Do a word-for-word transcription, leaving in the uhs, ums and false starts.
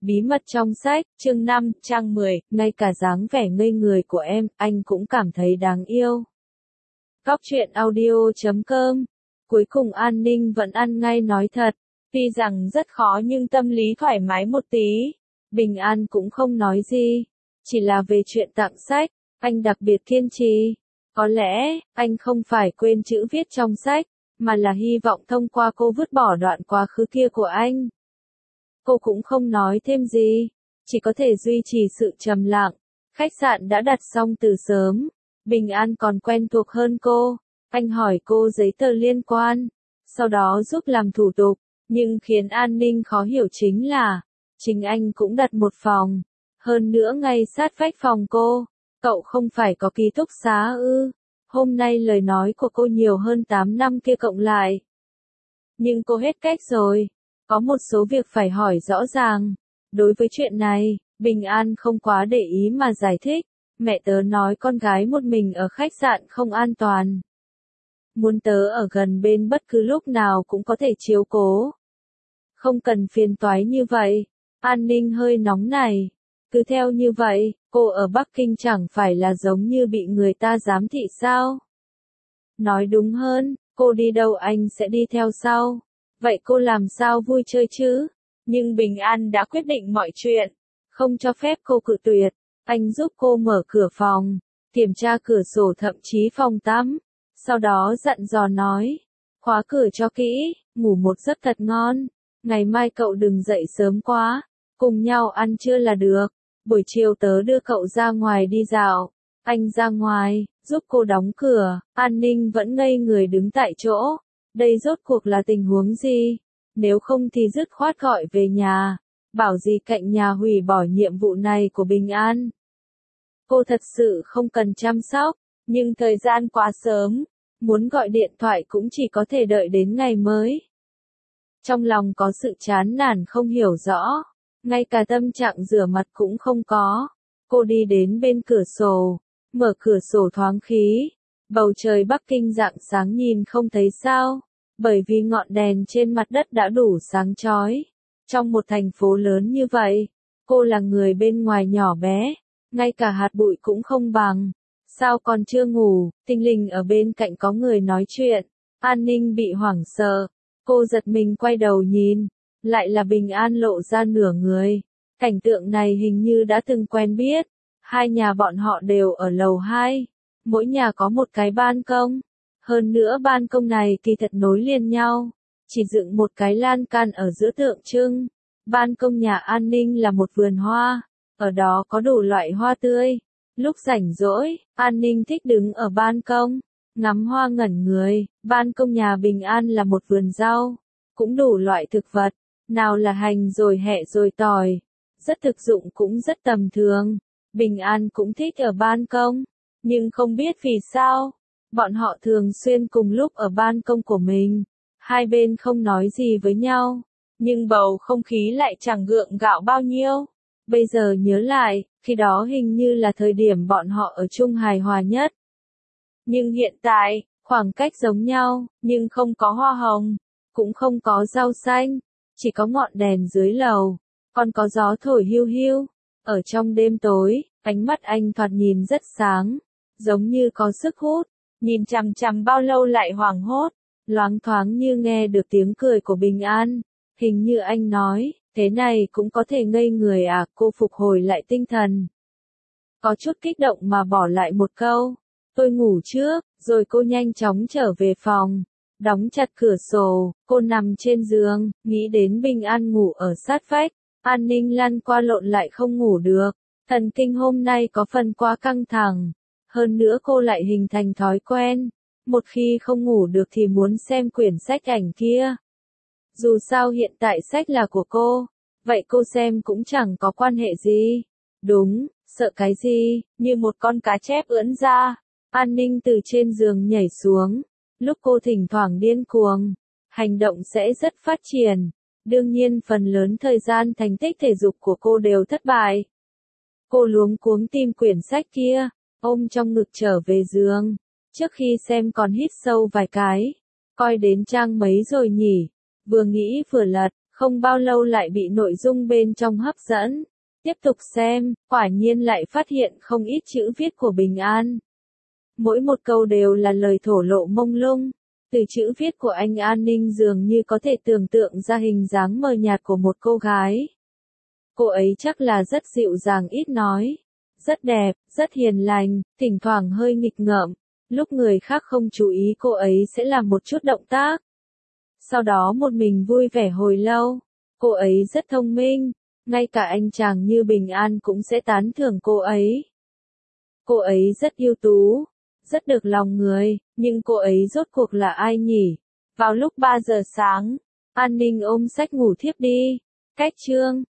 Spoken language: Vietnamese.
Bí mật trong sách, chương năm, trang mười, ngay cả dáng vẻ ngây người của em, anh cũng cảm thấy đáng yêu. Góc truyện audio chấm com. Cuối cùng An Ninh vẫn ăn ngay nói thật, tuy rằng rất khó nhưng tâm lý thoải mái một tí. Bình An cũng không nói gì, chỉ là về chuyện tặng sách, anh đặc biệt kiên trì. Có lẽ, anh không phải quên chữ viết trong sách, mà là hy vọng thông qua cô vứt bỏ đoạn quá khứ kia của anh. Cô cũng không nói thêm gì, chỉ có thể duy trì sự trầm lặng. Khách sạn đã đặt xong từ sớm, Bình An còn quen thuộc hơn cô. Anh hỏi cô giấy tờ liên quan, sau đó giúp làm thủ tục, nhưng khiến An Ninh khó hiểu chính là, chính anh cũng đặt một phòng, hơn nữa ngay sát vách phòng cô. Cậu không phải có ký túc xá ư? Hôm nay lời nói của cô nhiều hơn tám năm kia cộng lại. Nhưng cô hết cách rồi. Có một số việc phải hỏi rõ ràng. Đối với chuyện này, Bình An không quá để ý mà giải thích. Mẹ tớ nói con gái một mình ở khách sạn không an toàn. Muốn tớ ở gần bên bất cứ lúc nào cũng có thể chiếu cố. Không cần phiền toái như vậy. An Ninh hơi nóng này. Cứ theo như vậy, cô ở Bắc Kinh chẳng phải là giống như bị người ta giám thị sao? Nói đúng hơn, cô đi đâu anh sẽ đi theo sau. Vậy cô làm sao vui chơi chứ? Nhưng Bình An đã quyết định mọi chuyện, không cho phép cô cự tuyệt. Anh giúp cô mở cửa phòng, kiểm tra cửa sổ thậm chí phòng tắm. Sau đó dặn dò nói, khóa cửa cho kỹ, ngủ một giấc thật ngon. Ngày mai cậu đừng dậy sớm quá, cùng nhau ăn trưa là được. Buổi chiều tớ đưa cậu ra ngoài đi dạo. Anh ra ngoài, giúp cô đóng cửa. An Ninh vẫn ngây người đứng tại chỗ. Đây rốt cuộc là tình huống gì? Nếu không thì dứt khoát gọi về nhà. Bảo gì cạnh nhà hủy bỏ nhiệm vụ này của Bình An. Cô thật sự không cần chăm sóc, nhưng thời gian quá sớm. Muốn gọi điện thoại cũng chỉ có thể đợi đến ngày mới. Trong lòng có sự chán nản không hiểu rõ. Ngay cả tâm trạng rửa mặt cũng không có. Cô đi đến bên cửa sổ, mở cửa sổ thoáng khí. Bầu trời Bắc Kinh rạng sáng nhìn không thấy sao, bởi vì ngọn đèn trên mặt đất đã đủ sáng chói. Trong một thành phố lớn như vậy, cô là người bên ngoài nhỏ bé, ngay cả hạt bụi cũng không bằng. Sao còn chưa ngủ? Tinh Linh ở bên cạnh có người nói chuyện. An Ninh bị hoảng sợ, cô giật mình quay đầu nhìn. Lại là Bình An lộ ra nửa người. Cảnh tượng này hình như đã từng quen biết. Hai nhà bọn họ đều ở lầu hai. Mỗi nhà có một cái ban công. Hơn nữa ban công này kỳ thật nối liền nhau. Chỉ dựng một cái lan can ở giữa tượng trưng. Ban công nhà An Ninh là một vườn hoa. Ở đó có đủ loại hoa tươi. Lúc rảnh rỗi, An Ninh thích đứng ở ban công, ngắm hoa ngẩn người. Ban công nhà Bình An là một vườn rau. Cũng đủ loại thực vật. Nào là hành rồi hẹ rồi tỏi. Rất thực dụng cũng rất tầm thường. Bình An cũng thích ở ban công. Nhưng không biết vì sao, bọn họ thường xuyên cùng lúc ở ban công của mình. Hai bên không nói gì với nhau. Nhưng bầu không khí lại chẳng gượng gạo bao nhiêu. Bây giờ nhớ lại, khi đó hình như là thời điểm bọn họ ở chung hài hòa nhất. Nhưng hiện tại, khoảng cách giống nhau, nhưng không có hoa hồng, cũng không có rau xanh. Chỉ có ngọn đèn dưới lầu, còn có gió thổi hiu hiu. Ở trong đêm tối, ánh mắt anh thoạt nhìn rất sáng, giống như có sức hút, nhìn chằm chằm bao lâu lại hoảng hốt, loáng thoáng như nghe được tiếng cười của Bình An. Hình như anh nói, thế này cũng có thể ngây người à? Cô phục hồi lại tinh thần. Có chút kích động mà bỏ lại một câu, tôi ngủ trước, rồi cô nhanh chóng trở về phòng. Đóng chặt cửa sổ, cô nằm trên giường, nghĩ đến Bình An ngủ ở sát vách. An Ninh lăn qua lộn lại không ngủ được. Thần kinh hôm nay có phần quá căng thẳng. Hơn nữa cô lại hình thành thói quen. Một khi không ngủ được thì muốn xem quyển sách ảnh kia. Dù sao hiện tại sách là của cô. Vậy cô xem cũng chẳng có quan hệ gì. Đúng, sợ cái gì, như một con cá chép ưỡn ra. An Ninh từ trên giường nhảy xuống. Lúc cô thỉnh thoảng điên cuồng, hành động sẽ rất phát triển. Đương nhiên phần lớn thời gian thành tích thể dục của cô đều thất bại. Cô luống cuống tìm quyển sách kia, ôm trong ngực trở về giường. Trước khi xem còn hít sâu vài cái. Coi đến trang mấy rồi nhỉ? Vừa nghĩ vừa lật, Không bao lâu lại bị nội dung bên trong hấp dẫn. Tiếp tục xem, quả nhiên lại phát hiện không ít chữ viết của Bình An. Mỗi một câu đều là lời thổ lộ mông lung. Từ chữ viết của anh An Ninh dường như có thể tưởng tượng ra hình dáng mờ nhạt của một cô gái. Cô ấy chắc là rất dịu dàng ít nói, rất đẹp, rất hiền lành, thỉnh thoảng hơi nghịch ngợm. Lúc người khác không chú ý cô ấy sẽ làm một chút động tác. Sau đó một mình vui vẻ hồi lâu. Cô ấy rất thông minh, ngay cả anh chàng như Bình An cũng sẽ tán thưởng cô ấy. Cô ấy rất ưu tú, rất được lòng người, nhưng cô ấy rốt cuộc là ai nhỉ? Vào lúc ba giờ sáng, An Ninh ôm sách ngủ thiếp đi. Cách chương